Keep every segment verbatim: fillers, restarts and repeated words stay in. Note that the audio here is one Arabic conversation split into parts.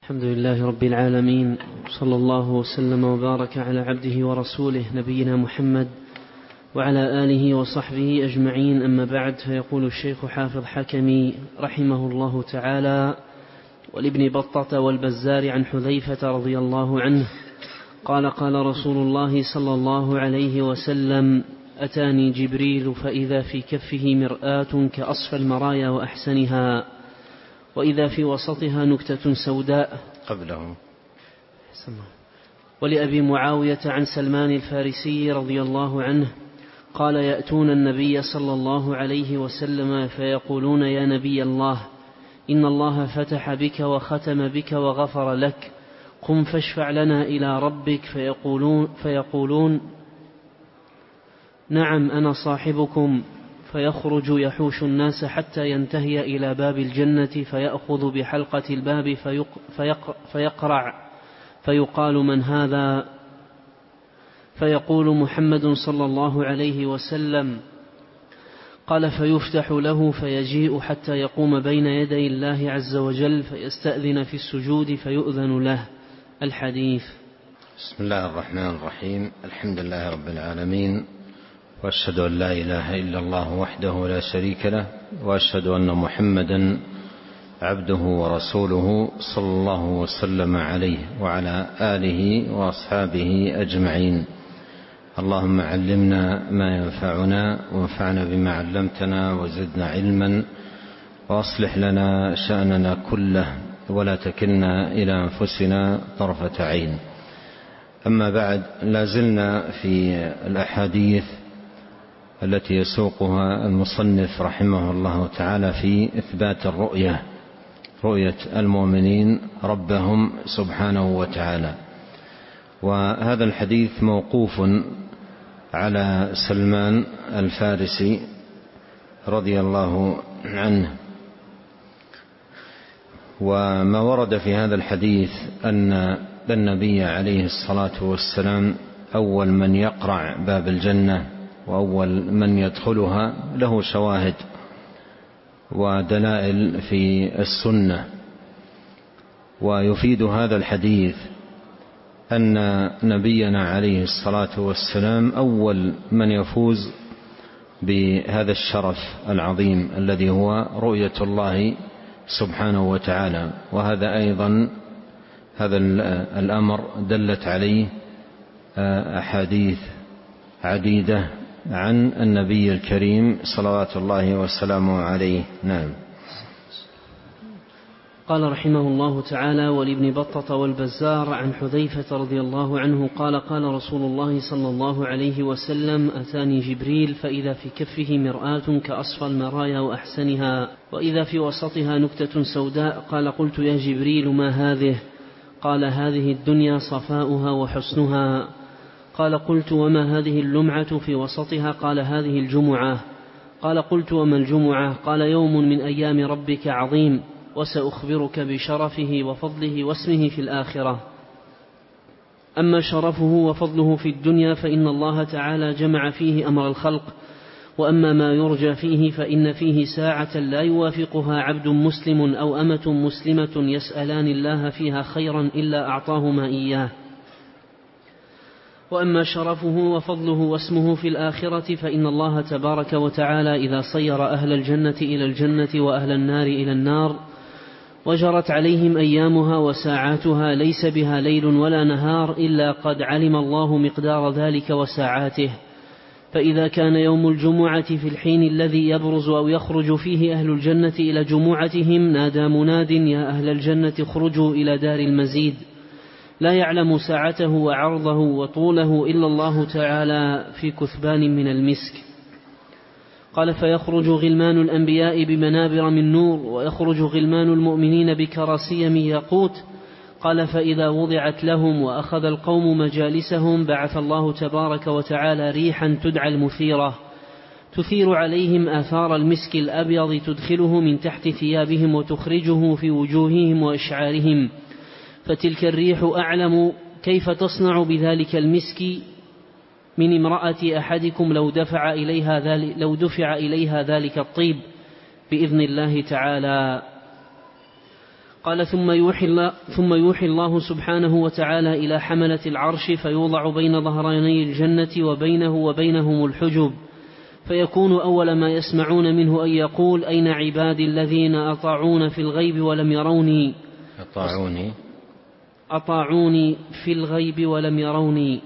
الحمد لله رب العالمين، صلى الله وسلم وبارك على عبده ورسوله نبينا محمد وعلى آله وصحبه أجمعين. أما بعد، فيقول الشيخ حافظ حكمي رحمه الله تعالى: ولابن بطة والبزار عن حذيفة رضي الله عنه قال: قال رسول الله صلى الله عليه وسلم: أتاني جبريل فإذا في كفه مرآة كأصفى المرايا وأحسنها، وإذا في وسطها نكتة سوداء. قبله ولأبي معاوية عن سلمان الفارسي رضي الله عنه قال: يأتون النبي صلى الله عليه وسلم فيقولون: يا نبي الله، إن الله فتح بك وختم بك وغفر لك، قم فاشفع لنا إلى ربك. فيقولون, فيقولون: نعم أنا صاحبكم. فيخرج يحوش الناس حتى ينتهي إلى باب الجنة، فيأخذ بحلقة الباب فيقرع، فيقال: من هذا؟ فيقول: محمد صلى الله عليه وسلم. قال: فيفتح له فيجيء حتى يقوم بين يدي الله عز وجل فيستأذن في السجود فيؤذن له. الحديث. بسم الله الرحمن الرحيم. الحمد لله رب العالمين، وأشهد أن لا إله إلا الله وحده لا شريك له، وأشهد أن محمدا عبده ورسوله صلى الله وسلم عليه وعلى آله وأصحابه أجمعين. اللهم علمنا ما ينفعنا، وانفعنا بما علمتنا، وزدنا علما، وأصلح لنا شأننا كله، ولا تكلنا إلى أنفسنا طرفة عين. أما بعد، لازلنا في الأحاديث التي يسوقها المصنف رحمه الله تعالى في إثبات الرؤية، رؤية المؤمنين ربهم سبحانه وتعالى. وهذا الحديث موقوف على سلمان الفارسي رضي الله عنه. وما ورد في هذا الحديث أن النبي عليه الصلاة والسلام أول من يقرع باب الجنة وأول من يدخلها له شواهد ودلائل في السنة. ويفيد هذا الحديث أن نبينا عليه الصلاة والسلام أول من يفوز بهذا الشرف العظيم الذي هو رؤية الله سبحانه وتعالى. وهذا أيضا هذا الأمر دلت عليه أحاديث عديدة عن النبي الكريم صلوات الله وسلامه عليه. نعم. قال رحمه الله تعالى: ولابن بطة والبزار عن حذيفة رضي الله عنه قال: قال رسول الله صلى الله عليه وسلم: أتاني جبريل فإذا في كفه مرآة كأصفى المرايا وأحسنها، وإذا في وسطها نكتة سوداء. قال: قلت: يا جبريل ما هذه؟ قال: هذه الدنيا صفاؤها وحسنها. قال: قلت: وما هذه اللمعة في وسطها؟ قال: هذه الجمعة. قال: قلت: وما الجمعة؟ قال: يوم من أيام ربك عظيم، وسأخبرك بشرفه وفضله واسمه في الآخرة. أما شرفه وفضله في الدنيا فإن الله تعالى جمع فيه أمر الخلق، وأما ما يرجى فيه فإن فيه ساعة لا يوافقها عبد مسلم أو أمة مسلمة يسألان الله فيها خيرا إلا أعطاهما إياه. وأما شرفه وفضله واسمه في الآخرة فإن الله تبارك وتعالى إذا صير أهل الجنة إلى الجنة وأهل النار إلى النار، وجرت عليهم أيامها وساعاتها ليس بها ليل ولا نهار إلا قد علم الله مقدار ذلك وساعاته. فإذا كان يوم الجمعة في الحين الذي يبرز أو يخرج فيه أهل الجنة إلى جمعتهم، نادى مناد: يا أهل الجنة اخرجوا إلى دار المزيد. لا يعلم ساعته وعرضه وطوله إلا الله تعالى في كثبان من المسك. قال: فيخرج غلمان الأنبياء بمنابر من نور، ويخرج غلمان المؤمنين بكراسي من ياقوت. قال: فإذا وضعت لهم وأخذ القوم مجالسهم بعث الله تبارك وتعالى ريحا تدعى المثيرة، تثير عليهم آثار المسك الأبيض، تدخله من تحت ثيابهم وتخرجه في وجوههم وإشعارهم. فتلك الريح أعلم كيف تصنع بذلك المسك من امرأة أحدكم لو دفع إليها ذلك, لو دفع إليها ذلك الطيب بإذن الله تعالى. قال ثم يوحي, الله ثم يوحي الله سبحانه وتعالى إلى حملة العرش فيوضع بين ظهراني الجنة وبينه وبينهم الحجب، فيكون أول ما يسمعون منه أن يقول أين عبادي الذين أطاعون في الغيب ولم يروني أطاعوني أطاعوني في الغيب ولم يروني.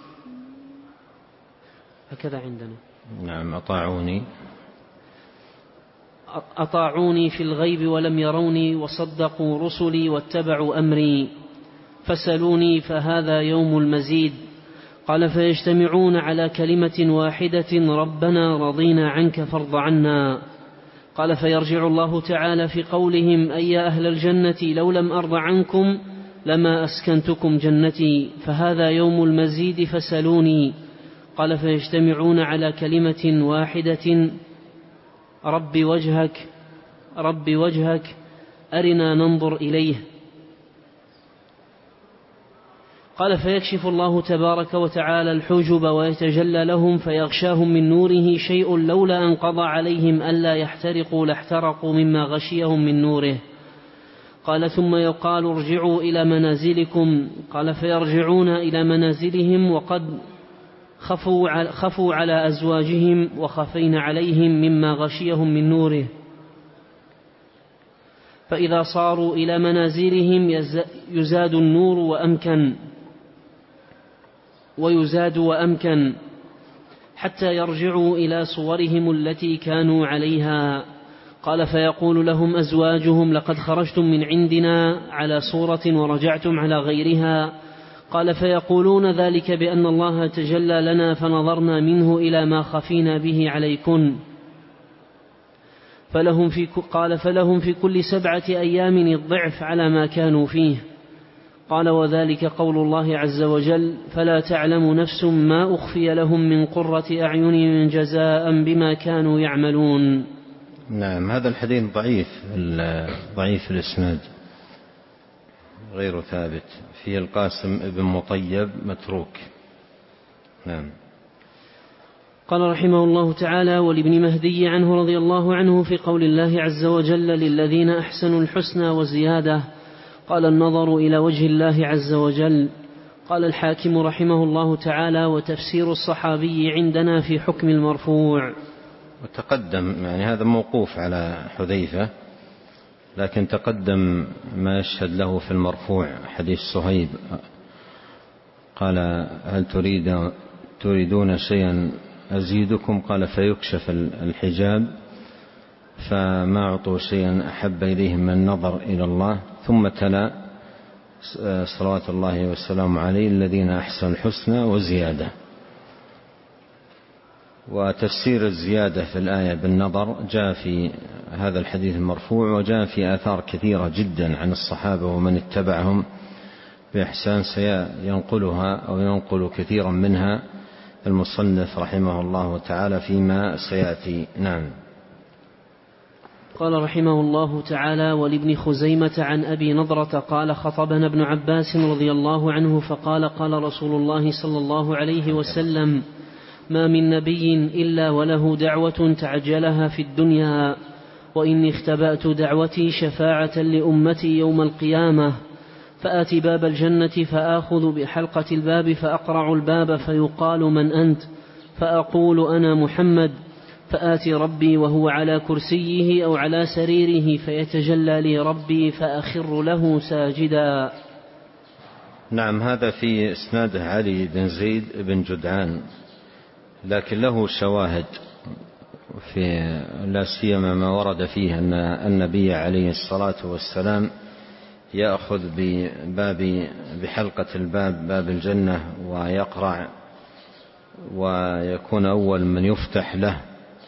هكذا عندنا. نعم أطاعوني أطاعوني في الغيب ولم يروني وصدقوا رسلي واتبعوا أمري فسلوني فهذا يوم المزيد. قال فيجتمعون على كلمة واحدة ربنا رضينا عنك فارض عنا. قال فيرجع الله تعالى في قولهم أي أهل الجنة لو لم أرض عنكم لما أسكنتكم جنتي فهذا يوم المزيد فسلوني. قال فيجتمعون على كلمة واحدة رب وجهك رب وجهك أرنا ننظر إليه. قال فيكشف الله تبارك وتعالى الحجب ويتجلى لهم فيغشاهم من نوره شيء لولا أن قضى عليهم ألا يحترقوا لاحترقوا مما غشيهم من نوره. قال ثم يقال ارجعوا إلى منازلكم. قال فيرجعون إلى منازلهم وقد خفوا على أزواجهم وخفين عليهم مما غشيهم من نوره. فإذا صاروا إلى منازلهم يزاد النور وأمكن ويزاد وأمكن حتى يرجعوا إلى صورهم التي كانوا عليها. قال فيقول لهم أزواجهم لقد خرجتم من عندنا على صورة ورجعتم على غيرها. قال فيقولون ذلك بأن الله تجلى لنا فنظرنا منه إلى ما خفينا به عليكن. فلهم في قال فلهم في كل سبعة أيام الضعف على ما كانوا فيه. قال وذلك قول الله عز وجل فلا تعلم نفس ما أخفي لهم من قرة أعين جزاء بما كانوا يعملون. نعم هذا الحديث ضعيف ضعيف الإسناد غير ثابت، فيه القاسم ابن مطيب متروك. نعم. قال رحمه الله تعالى ولابن مهدي عنه رضي الله عنه في قول الله عز وجل للذين أحسنوا الحسنى وزيادة قال النظر إلى وجه الله عز وجل. قال الحاكم رحمه الله تعالى وتفسير الصحابي عندنا في حكم المرفوع. وتقدم يعني هذا موقوف على حذيفة، لكن تقدم ما يشهد له في المرفوع حديث صهيب قال هل تريد تريدون شيئا أزيدكم؟ قال فيكشف الحجاب فما أعطوا شيئا أحب إليهم من النظر إلى الله، ثم تلا صلوات الله والسلام عليه الذين أحسنوا الحسنى وزيادة. وتفسير الزيادة في الآية بالنظر جاء في هذا الحديث المرفوع، وجاء في آثار كثيرة جدا عن الصحابة ومن اتبعهم بإحسان سينقلها أو ينقل كثيرا منها المصنف رحمه الله تعالى فيما سيأتي. نعم. قال رحمه الله تعالى ولابن خزيمة عن أبي نضرة قال خطبنا ابن عباس رضي الله عنه فقال قال رسول الله صلى الله عليه وسلم ما من نبي إلا وله دعوة تعجلها في الدنيا وإني اختبأت دعوتي شفاعة لأمتي يوم القيامة فآتي باب الجنة فآخذ بحلقة الباب فأقرع الباب فيقال من أنت؟ فأقول أنا محمد. فآتي ربي وهو على كرسيه أو على سريره فيتجلى لي ربي فأخر له ساجدا. نعم هذا في إسناده علي بن زيد بن جدعان، لكن له شواهد في لا سيما ما ورد فيه أن النبي عليه الصلاة والسلام يأخذ بباب بحلقة الباب باب الجنة ويقرع ويكون أول من يفتح له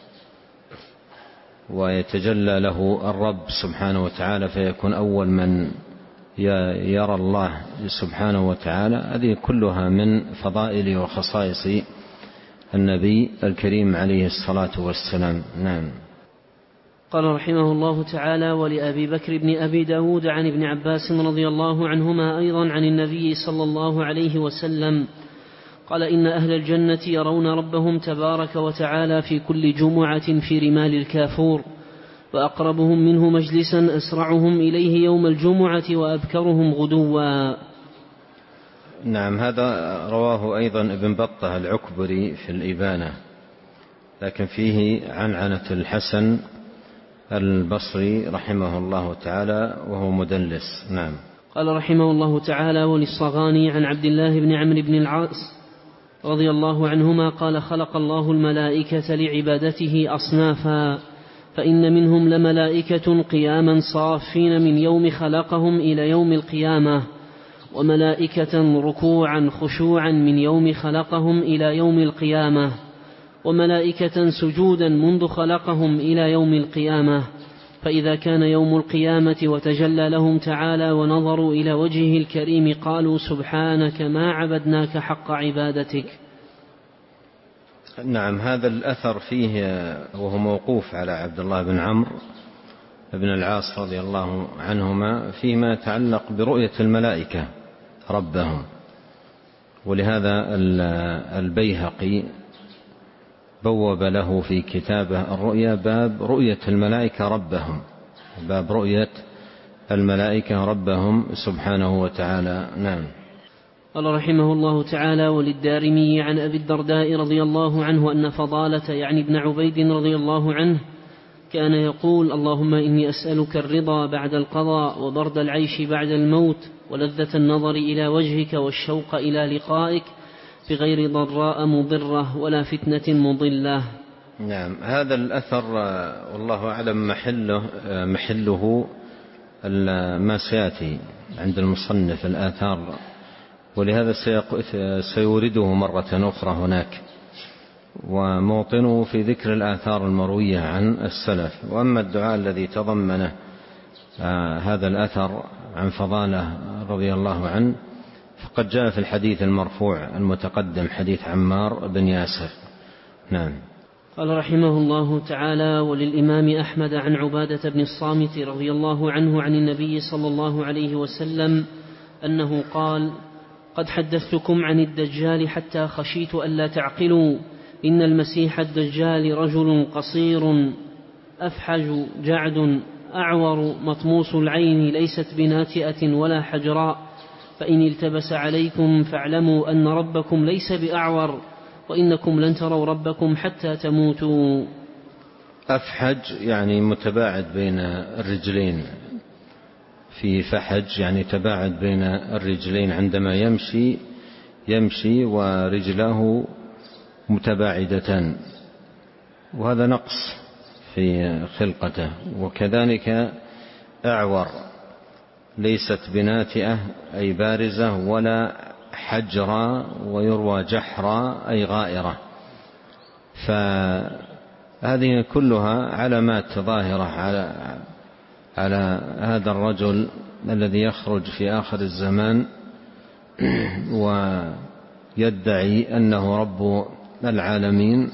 ويتجلى له الرب سبحانه وتعالى فيكون أول من يرى الله سبحانه وتعالى. هذه كلها من فضائل وخصائص النبي الكريم عليه الصلاة والسلام. نعم. قال رحمه الله تعالى ولأبي بكر بن أبي داود عن ابن عباس رضي الله عنهما أيضا عن النبي صلى الله عليه وسلم قال إن أهل الجنة يرون ربهم تبارك وتعالى في كل جمعة في رمال الكافور وأقربهم منه مجلسا أسرعهم إليه يوم الجمعة وأبكرهم غدوا. نعم، هذا رواه أيضا ابن بطة العكبري في الإبانة، لكن فيه عنعنة الحسن البصري رحمه الله تعالى وهو مدلس. نعم. قال رحمه الله تعالى: وللصغاني عن عبد الله بن عمرو بن العاص رضي الله عنهما قال: خلق الله الملائكة لعبادته أصنافا، فإن منهم لملائكة قياما صافين من يوم خلقهم إلى يوم القيامة، وملائكة ركوعا خشوعا من يوم خلقهم إلى يوم القيامة، وملائكة سجودا منذ خلقهم إلى يوم القيامة. فإذا كان يوم القيامة وتجلى لهم تعالى ونظروا إلى وجهه الكريم قالوا: سبحانك ما عبدناك حق عبادتك. نعم، هذا الأثر فيه وهو موقوف على عبد الله بن عمرو بن العاص رضي الله عنهما فيما يتعلق برؤية الملائكة ربهم، ولهذا البيهقي بوب له في كتابه الرؤيا باب رؤية الملائكة ربهم، باب رؤية الملائكة ربهم سبحانه وتعالى. نعم. قال رحمه الله تعالى: وللدارمي عن أبي الدرداء رضي الله عنه أن فضالة يعني ابن عبيد رضي الله عنه كان يقول: اللهم إني أسألك الرضا بعد القضاء، وبرد العيش بعد الموت، ولذة النظر إلى وجهك، والشوق إلى لقائك، بغير ضراء مضرة ولا فتنة مضلة. نعم، هذا الأثر والله أعلم محله, محله ما سيأتي عند المصنف الآثار، ولهذا سيورده مرة أخرى هناك، وموطنه في ذكر الآثار المروية عن السلف. وأما الدعاء الذي تضمنه هذا الأثر عن فضالة رضي الله عنه فقد جاء في الحديث المرفوع المتقدم، حديث عمار بن ياسر. نعم. قال رحمه الله تعالى: وللإمام أحمد عن عبادة بن الصامت رضي الله عنه عن النبي صلى الله عليه وسلم أنه قال: قد حدثتكم عن الدجال حتى خشيت ألا تعقلوا، إن المسيح الدجال رجل قصير أفحج جعد أعور مطموس العين ليست بناتئة ولا حجراء، فإن التبس عليكم فاعلموا أن ربكم ليس بأعور، وإنكم لن تروا ربكم حتى تموتوا. أفحج يعني متباعد بين الرجلين، في فحج يعني تباعد بين الرجلين، عندما يمشي يمشي ورجله متباعدتان، وهذا نقص في خلقته. وكذلك أعور ليست بناتئة أي بارزة، ولا حجرة ويروى جحرة أي غائرة. فهذه كلها علامات ظاهرة على على هذا الرجل الذي يخرج في آخر الزمان ويدعي أنه رب العالمين،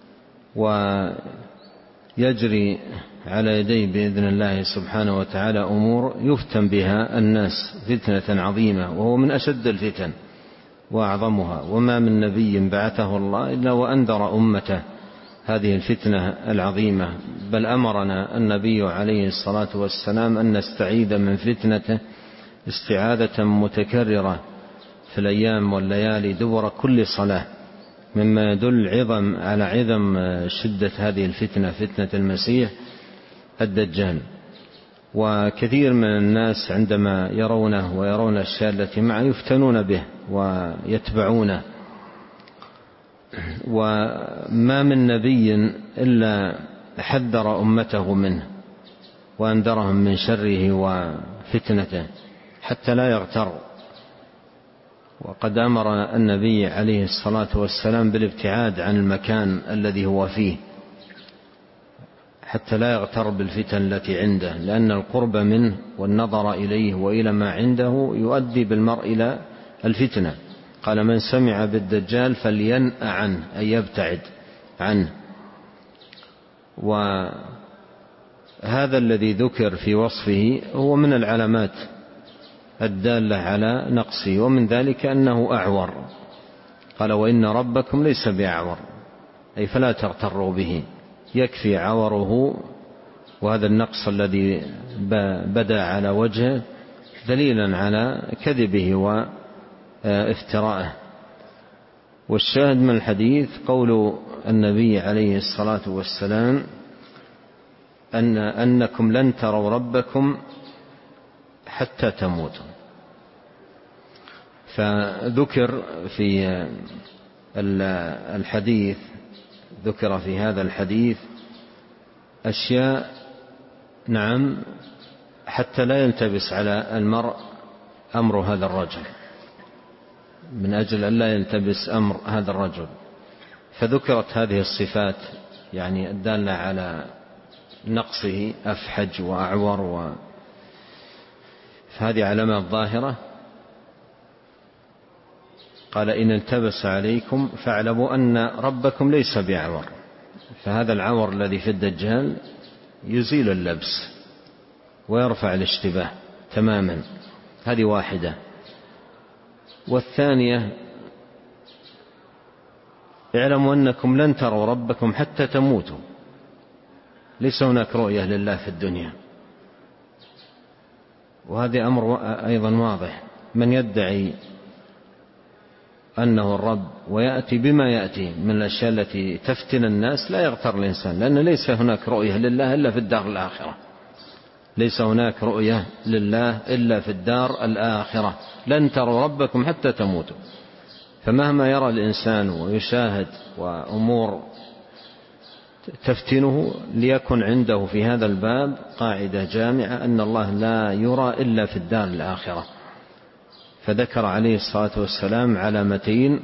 ويجري على يديه بإذن الله سبحانه وتعالى أمور يفتن بها الناس فتنة عظيمة، وهو من أشد الفتن وأعظمها. وما من نبي بعثه الله إلا وأنذر أمته هذه الفتنة العظيمة، بل أمرنا النبي عليه الصلاة والسلام أن نستعيذ من فتنته استعاذة متكررة في الأيام والليالي دبر كل صلاة، مما يدل عظم على عظم شدة هذه الفتنة، فتنة المسيح الدجال. وكثير من الناس عندما يرونه ويرون الأشياء التي معه يفتنون به ويتبعونه. وما من نبي إلا حذر أمته منه وأنذرهم من شره وفتنته حتى لا يغتر. وقد أمر النبي عليه الصلاة والسلام بالابتعاد عن المكان الذي هو فيه حتى لا يغتر بالفتن التي عنده، لأن القرب منه والنظر إليه وإلى ما عنده يؤدي بالمرء إلى الفتنة. قال: من سمع بالدجال فلينأ عنه أي يبتعد عنه. وهذا الذي ذكر في وصفه هو من العلامات الدالة على نقصه، ومن ذلك أنه أعور. قال: وإن ربكم ليس بأعور، أي فلا تغتروا به، يكفي عوره وهذا النقص الذي بدا على وجهه دليلا على كذبه وافترائه. والشاهد من الحديث قول النبي عليه الصلاة والسلام أن أنكم لن تروا ربكم حتى تموتوا. فذكر في الحديث ذكر في هذا الحديث أشياء نعم حتى لا يلتبس على المرء أمر هذا الرجل، من أجل أن لا يلتبس أمر هذا الرجل، فذكرت هذه الصفات يعني الدالة على نقصه، أفحج وأعور، و فهذه علامات ظاهرة. قال إن التبس عليكم فاعلموا أن ربكم ليس بأعور، فهذا العور الذي في الدجال يزيل اللبس ويرفع الاشتباه تماما. هذه واحدة. والثانية اعلموا أنكم لن تروا ربكم حتى تموتوا، ليس هناك رؤية لله في الدنيا، وهذا أمر أيضا واضح. من يدعي أنه الرب ويأتي بما يأتي من الأشياء التي تفتن الناس لا يغتر الإنسان، لأن ليس هناك رؤية لله إلا في الدار الآخرة، ليس هناك رؤية لله إلا في الدار الآخرة. لن تروا ربكم حتى تموتوا. فمهما يرى الإنسان ويشاهد وأمور تفتنه، ليكن عنده في هذا الباب قاعدة جامعة أن الله لا يرى إلا في الدار الآخرة. فذكر عليه الصلاة والسلام علامتين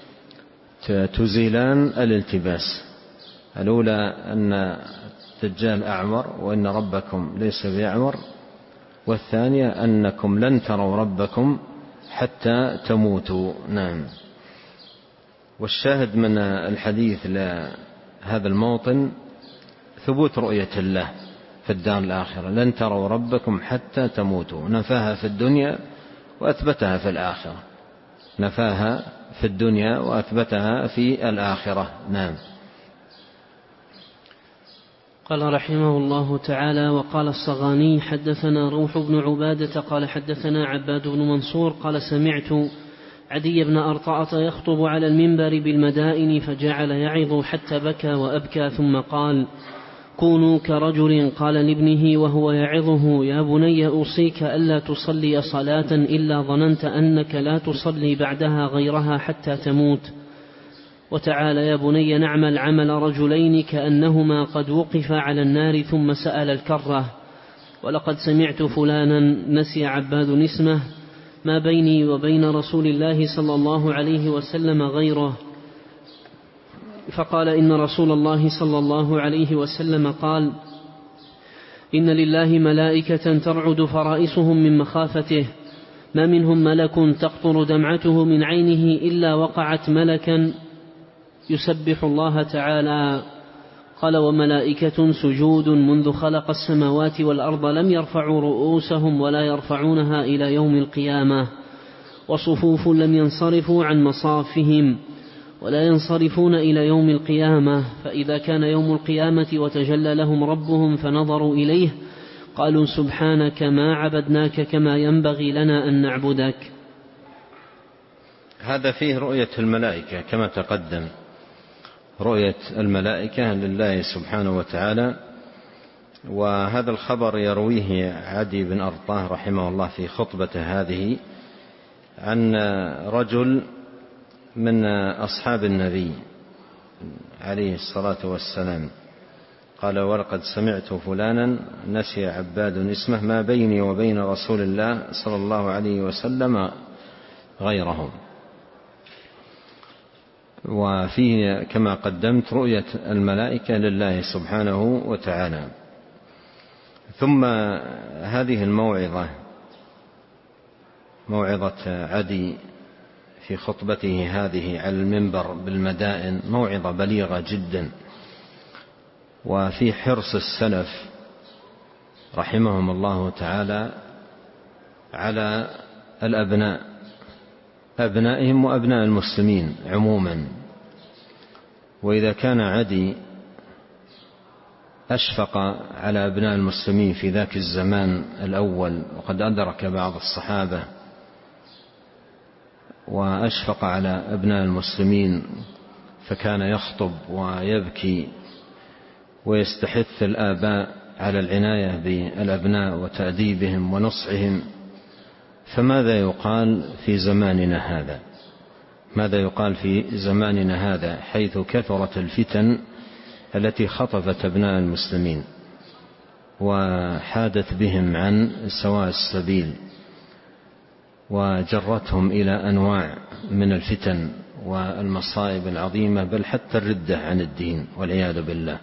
تزيلان الالتباس: الأولى أن الدجال أعور وإن ربكم ليس بأعور، والثانية أنكم لن تروا ربكم حتى تموتوا. نعم. والشاهد من الحديث لهذا الموطن ثبوت رؤية الله في الدار الآخرة. لن تروا ربكم حتى تموتوا، نفاها في الدنيا وأثبتها في الآخرة، نفاها في الدنيا وأثبتها في الآخرة. نعم. قال رحمه الله تعالى: وقال الصغاني حدثنا روح بن عبادة قال حدثنا عباد بن منصور قال سمعت عدي بن أرطاة يخطب على المنبر بالمدائن فجعل يعظ حتى بكى وأبكى، ثم قال: كونوا كرجل قال لابنه وهو يعظه: يا بني أوصيك ألا تصلي صلاة إلا ظننت أنك لا تصلي بعدها غيرها حتى تموت، وتعالى يا بني نعمل عمل رجلين كأنهما قد وقفا على النار ثم سأل الكرة: ولقد سمعت فلانا نسي عباد اسمه ما بيني وبين رسول الله صلى الله عليه وسلم غيره، فقال: إن رسول الله صلى الله عليه وسلم قال: إن لله ملائكة ترعد فرائسهم من مخافته، ما منهم ملك تقطر دمعته من عينه إلا وقعت ملكا يسبح الله تعالى. قال: وملائكة سجود منذ خلق السماوات والأرض لم يرفعوا رؤوسهم ولا يرفعونها إلى يوم القيامة، وصفوف لم ينصرفوا عن مصافهم ولا ينصرفون إلى يوم القيامة، فإذا كان يوم القيامة وتجلى لهم ربهم فنظروا إليه قالوا: سبحانك ما عبدناك كما ينبغي لنا أن نعبدك. هذا فيه رؤية الملائكة كما تقدم، رؤية الملائكة لله سبحانه وتعالى. وهذا الخبر يرويه عدي بن أرطاه رحمه الله في خطبته هذه عن رجل من أصحاب النبي عليه الصلاة والسلام قال: ولقد سمعت فلانا نسي عباد اسمه ما بيني وبين رسول الله صلى الله عليه وسلم غيرهم. وفيه كما قدمت رؤية الملائكة لله سبحانه وتعالى. ثم هذه الموعظة موعظة عدي في خطبته هذه على المنبر بالمدائن موعظة بليغة جدا، وفي حرص السلف رحمهم الله تعالى على الأبناء أبنائهم وأبناء المسلمين عموما. وإذا كان عدي أشفق على أبناء المسلمين في ذاك الزمان الأول، وقد أدرك بعض الصحابة، وأشفق على أبناء المسلمين فكان يخطب ويبكي ويستحث الآباء على العناية بالأبناء وتأديبهم ونصحهم. فماذا يقال في زماننا هذا؟ ماذا يقال في زماننا هذا حيث كثرت الفتن التي خطفت أبناء المسلمين وحادت بهم عن سواء السبيل وجرتهم إلى أنواع من الفتن والمصائب العظيمة، بل حتى الردة عن الدين والعياذ بالله.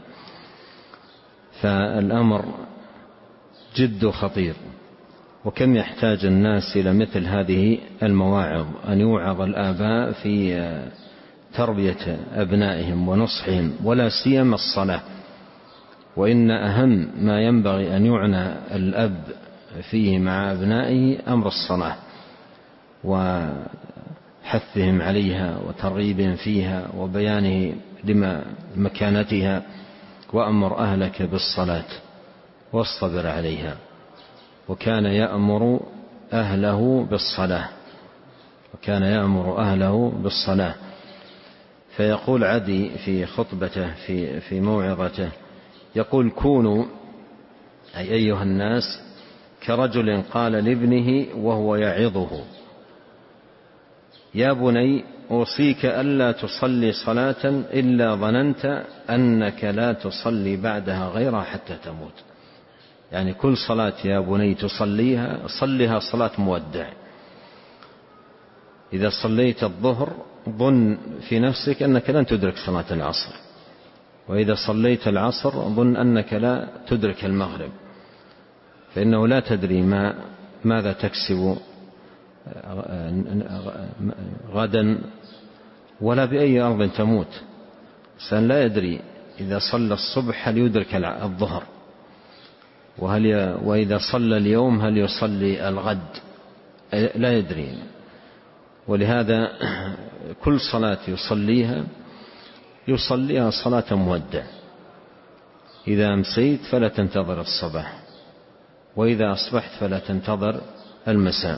فالأمر جد خطير، وكم يحتاج الناس إلى مثل هذه المواعظ، أن يوعظ الآباء في تربية أبنائهم ونصحهم، ولا سيما الصلاة. وإن أهم ما ينبغي أن يعنى الأب فيه مع أبنائه أمر الصلاة وحثهم عليها وترغيبهم فيها وبيانه لما مكانتها. وأمر أهلك بالصلاة واصطبر عليها. وكان يأمر أهله بالصلاة وكان يأمر أهله بالصلاة فيقول عدي في خطبته في في موعظته، يقول: كونوا أي أيها الناس كرجل قال لابنه وهو يعظه: يا بني أوصيك ألا تصلي صلاة إلا ظننت أنك لا تصلي بعدها غيرها حتى تموت. يعني كل صلاة يا بني تصليها صليها صلاة مودع. إذا صليت الظهر ظن في نفسك أنك لن تدرك صلاة العصر، وإذا صليت العصر ظن أنك لا تدرك المغرب، فإنه لا تدري ما ماذا تكسب غدا ولا بأي أرض تموت. الإنسان لا يدري إذا صلى الصبح هل يدرك الظهر، وهل ي... وإذا صلى اليوم هل يصلي الغد، لا يدري. ولهذا كل صلاة يصليها يصليها صلاة مودع. إذا أمسيت فلا تنتظر الصباح، وإذا أصبحت فلا تنتظر المساء.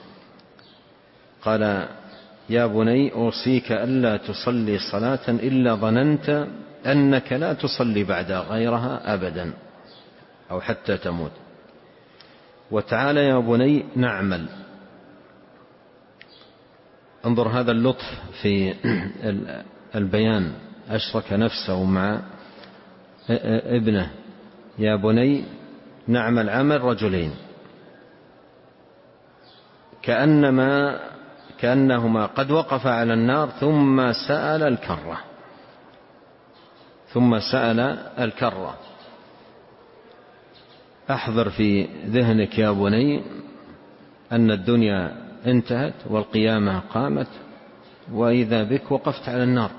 قال: يا بني أوصيك ألا تصلي صلاة إلا ظننت أنك لا تصلي بعد غيرها أبدا أو حتى تموت. وتعالى يا بني نعمل. انظر هذا اللطف في البيان، أشرك نفسه مع ابنه: يا بني نعمل عمل رجلين، كأنما كأنهما قد وقف على النار ثم سأل الكرة ثم سأل الكرة. أحضر في ذهنك يا بني أن الدنيا انتهت والقيامة قامت، وإذا بك وقفت على النار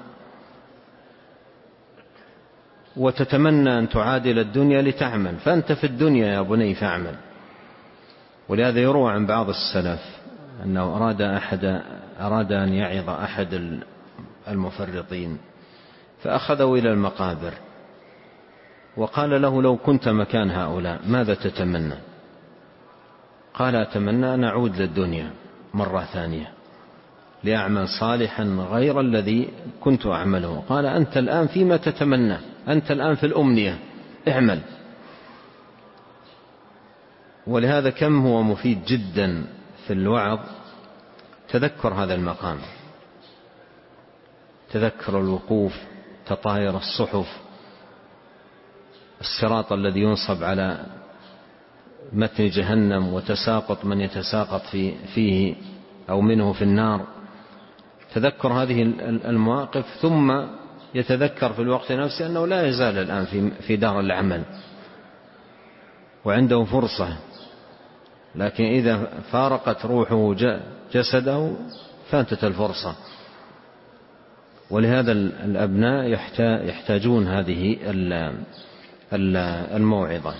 وتتمنى أن تعادل الدنيا لتعمل، فأنت في الدنيا يا بني فاعمل. ولهذا يروى عن بعض السلف أنه أراد أحد أراد أن يعظ أحد المفرطين، فأخذوا إلى المقابر وقال له: لو كنت مكان هؤلاء ماذا تتمنى؟ قال: أتمنى أن أعود للدنيا مرة ثانية لأعمل صالحا غير الذي كنت أعمله. قال: أنت الآن فيما تتمنى، أنت الآن في الأمنية، اعمل. ولهذا كم هو مفيد جدا في الوعظ تذكر هذا المقام، تذكر الوقوف، تطاير الصحف، الصراط الذي ينصب على متن جهنم وتساقط من يتساقط في فيه أو منه في النار. تذكر هذه المواقف، ثم يتذكر في الوقت نفسه أنه لا يزال الآن في في دار العمل وعنده فرصة، لكن إذا فارقت روحه جسده فاتت الفرصة. ولهذا الأبناء يحتاجون هذه الموعظة.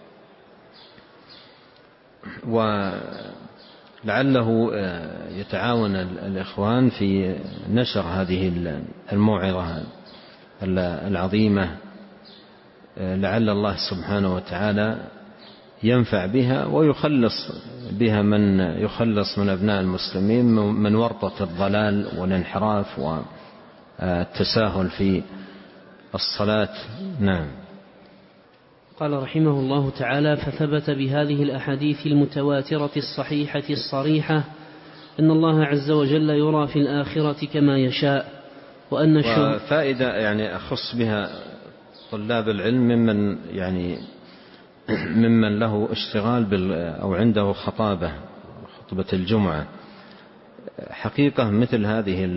ولعله يتعاون الإخوان في نشر هذه الموعظة العظيمة لعل الله سبحانه وتعالى ينفع بها ويخلص بها من يخلص من أبناء المسلمين من ورطة الضلال والانحراف والتساهل في الصلاة. نعم. قال رحمه الله تعالى: فثبت بهذه الأحاديث المتواترة الصحيحة الصريحة أن الله عز وجل يرى في الآخرة كما يشاء، وأن وفائدة يعني أخص بها طلاب العلم ممن يعني ممن له اشتغال بال أو عنده خطابة خطبة الجمعة. حقيقة مثل هذه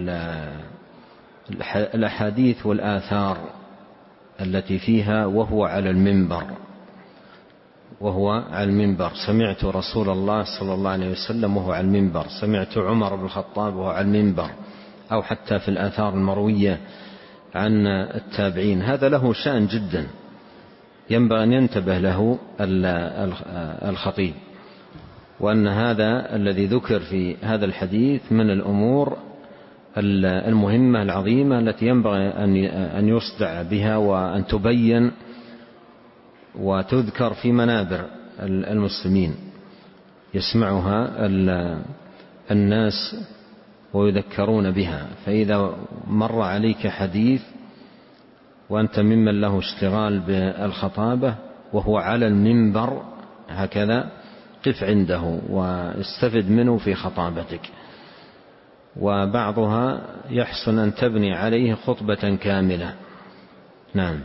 الأحاديث والآثار التي فيها وهو على المنبر وهو على المنبر سمعت رسول الله صلى الله عليه وسلم وهو على المنبر، سمعت عمر بن الخطاب وهو على المنبر، أو حتى في الآثار المروية عن التابعين، هذا له شأن جدا ينبغي أن ينتبه له الخطيب، وأن هذا الذي ذكر في هذا الحديث من الأمور المهمة العظيمة التي ينبغي أن يصدع بها وأن تبين وتذكر في منابر المسلمين يسمعها الناس ويذكرون بها. فإذا مر عليك حديث وأنت ممن له اشتغال بالخطابة وهو على المنبر هكذا، قف عنده واستفد منه في خطابتك، وبعضها يحسن أن تبني عليه خطبة كاملة. نعم.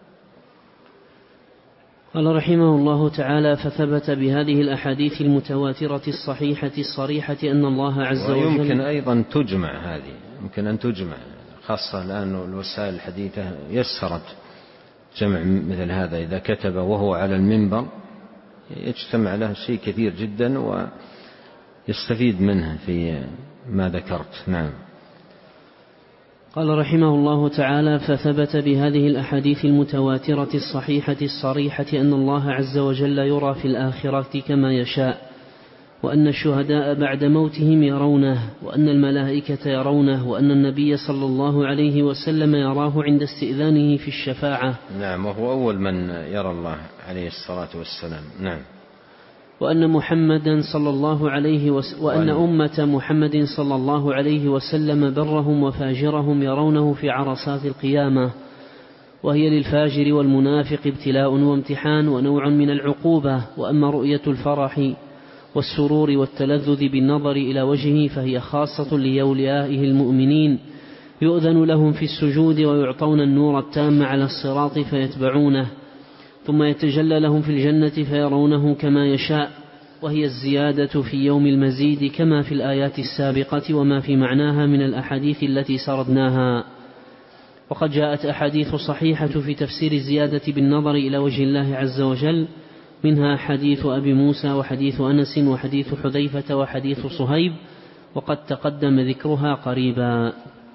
قال رحمه الله تعالى: فثبت بهذه الأحاديث المتواترة الصحيحة الصريحة أن الله عز وجل. ويمكن أيضا تجمع، هذه يمكن أن تجمع، خاصة الآن الوسائل الحديثة يسرت جمع مثل هذا، إذا كتب وهو على المنبر يجتمع له شيء كثير جدا ويستفيد منه في ما ذكرت. نعم. قال رحمه الله تعالى: فثبت بهذه الأحاديث المتواترة الصحيحة الصريحة أن الله عز وجل يرى في الآخرة كما يشاء، وأن الشهداء بعد موتهم يرونه، وأن الملائكة يرونه، وأن النبي صلى الله عليه وسلم يراه عند استئذانه في الشفاعة. نعم، وهو أول من يرى الله عليه الصلاة والسلام. نعم. وأن محمدا صلى الله عليه وس... وأن أمة محمد صلى الله عليه وسلم برهم وفاجرهم يرونه في عرصات القيامة، وهي للفاجر والمنافق ابتلاء وامتحان ونوع من العقوبة. وأما رؤية الفرح والسرور والتلذذ بالنظر إلى وجهه فهي خاصة لأوليائه المؤمنين، يؤذن لهم في السجود ويعطون النور التام على الصراط فيتبعونه، ثم يتجلى لهم في الجنة فيرونه كما يشاء، وهي الزيادة في يوم المزيد كما في الآيات السابقة وما في معناها من الأحاديث التي سردناها. وقد جاءت أحاديث صحيحة في تفسير الزيادة بالنظر إلى وجه الله عز وجل، منها حديث أبي موسى وحديث أنس وحديث حذيفة وحديث صهيب، وقد تقدم ذكرها قريبا.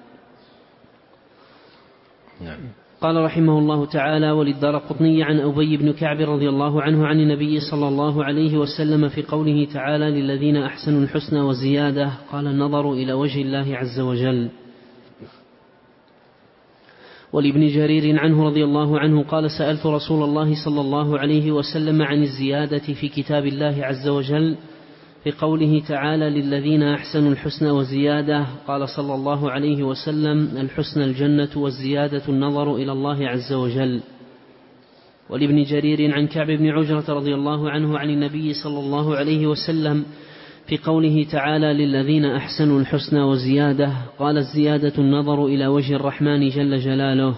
نعم. قال رحمه الله تعالى: وللدارقطني عن أبي بن كعب رضي الله عنه عن النبي صلى الله عليه وسلم في قوله تعالى: للذين أحسنوا الحسنى وزيادة، قال: النظر إلى وجه الله عز وجل. ولابن جرير عنه رضي الله عنه قال: سألت رسول الله صلى الله عليه وسلم عن الزيادة في كتاب الله عز وجل في قوله تعالى: للذين أحسنوا الحسنى وزيادة، قال صلى الله عليه وسلم: الحسنى الجنة والزيادة النظر إلى الله عز وجل. ولابن جرير عن كعب بن عجرة رضي الله عنه عن النبي صلى الله عليه وسلم في قوله تعالى: للذين أحسنوا الحسنى وزيادة، قال: الزيادة النظر إلى وجه الرحمن جل جلاله.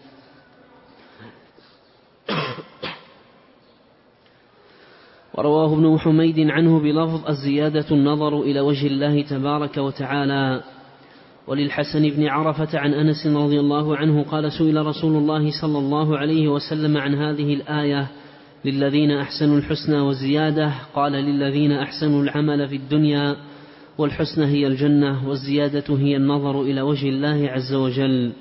ورواه ابن حميد عنه بلفظ: الزيادة النظر إلى وجه الله تبارك وتعالى. وللحسن بن عرفة عن أنس رضي الله عنه قال: سئل رسول الله صلى الله عليه وسلم عن هذه الآية: للذين أحسنوا الحسنى وزيادة، قال: للذين أحسنوا العمل في الدنيا، والحسنى هي الجنة، والزيادة هي النظر إلى وجه الله عز وجل.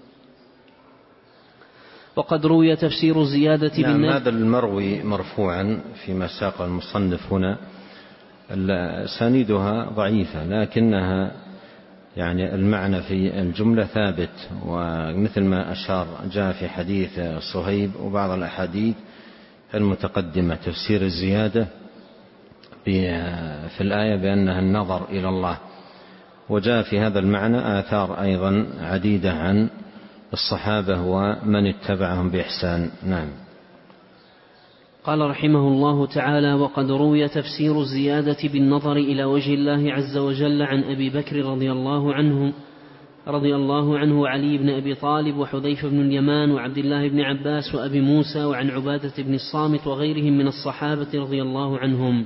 وقد روي تفسير الزيادة نعم. بالنبي. هذا المروي مرفوعا فيما ساق المصنف هنا، أسانيدها ضعيفة، لكنها يعني المعنى في الجملة ثابت، ومثل ما أشار جاء في حديث صهيب وبعض الأحاديث المتقدمة تفسير الزيادة في الآية بأنها النظر إلى الله. وجاء في هذا المعنى آثار أيضا عديدة عن الصحابة ومن اتبعهم بإحسان. نعم. قال رحمه الله تعالى: وقد روي تفسير الزيادة بالنظر إلى وجه الله عز وجل عن أبي بكر رضي الله عنه رضي الله عنه وعلي بن أبي طالب وحذيفة بن اليمان وعبد الله بن عباس وأبي موسى وعن عبادة بن الصامت وغيرهم من الصحابة رضي الله عنهم،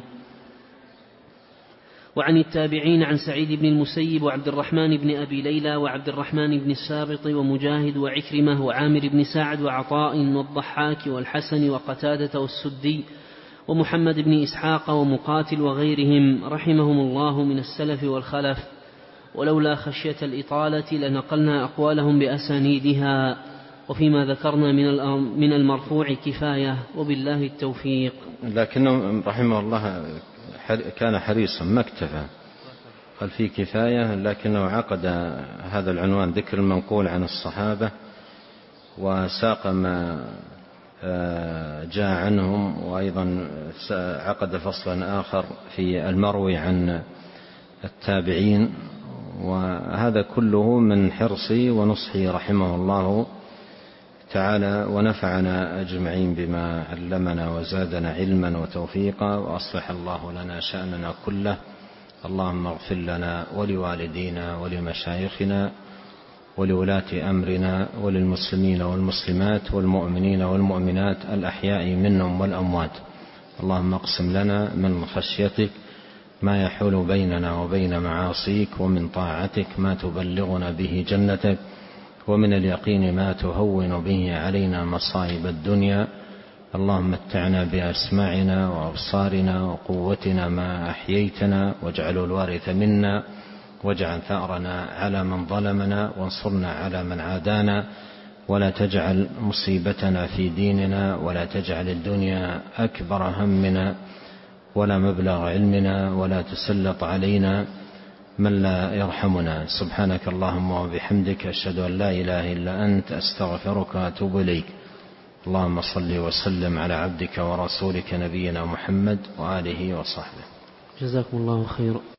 وعن التابعين عن سعيد بن المسيب وعبد الرحمن بن أبي ليلى وعبد الرحمن بن السابط ومجاهد وعكرمة وعامر بن سعد وعطاء والضحاك والحسن وقتادة والسدي ومحمد بن إسحاق ومقاتل وغيرهم رحمهم الله من السلف والخلف، ولولا خشية الإطالة لنقلنا أقوالهم بأسانيدها، وفيما ذكرنا من المرفوع كفاية، وبالله التوفيق. لكنه رحمه الله كان حريصا ما اكتفى، قال في كفاية، لكنه عقد هذا العنوان ذكر المنقول عن الصحابة وساق ما جاء عنهم، وأيضا عقد فصلا آخر في المروي عن التابعين، وهذا كله من حرصي ونصحي رحمه الله تعالى، ونفعنا أجمعين بما علمنا وزادنا علما وتوفيقا، وأصلح الله لنا شأننا كله. اللهم اغفر لنا ولوالدينا ولمشايخنا ولولاة أمرنا وللمسلمين والمسلمات والمؤمنين والمؤمنات الأحياء منهم والأموات. اللهم اقسم لنا من خشيتك ما يحول بيننا وبين معاصيك، ومن طاعتك ما تبلغنا به جنتك، ومن اليقين ما تهون به علينا مصائب الدنيا. اللهم متعنا بأسماعنا وأبصارنا وقوتنا ما أحييتنا، واجعل الوارث منا، واجعل ثأرنا على من ظلمنا، وانصرنا على من عادانا، ولا تجعل مصيبتنا في ديننا، ولا تجعل الدنيا أكبر همنا ولا مبلغ علمنا، ولا تسلط علينا من لا يرحمنا. سبحانك اللهم وبحمدك، أشهد أن لا إله إلا أنت، أستغفرك وأتوب إليك. اللهم صل وسلم على عبدك ورسولك نبينا محمد وآله وصحبه. جزاكم الله خيرا.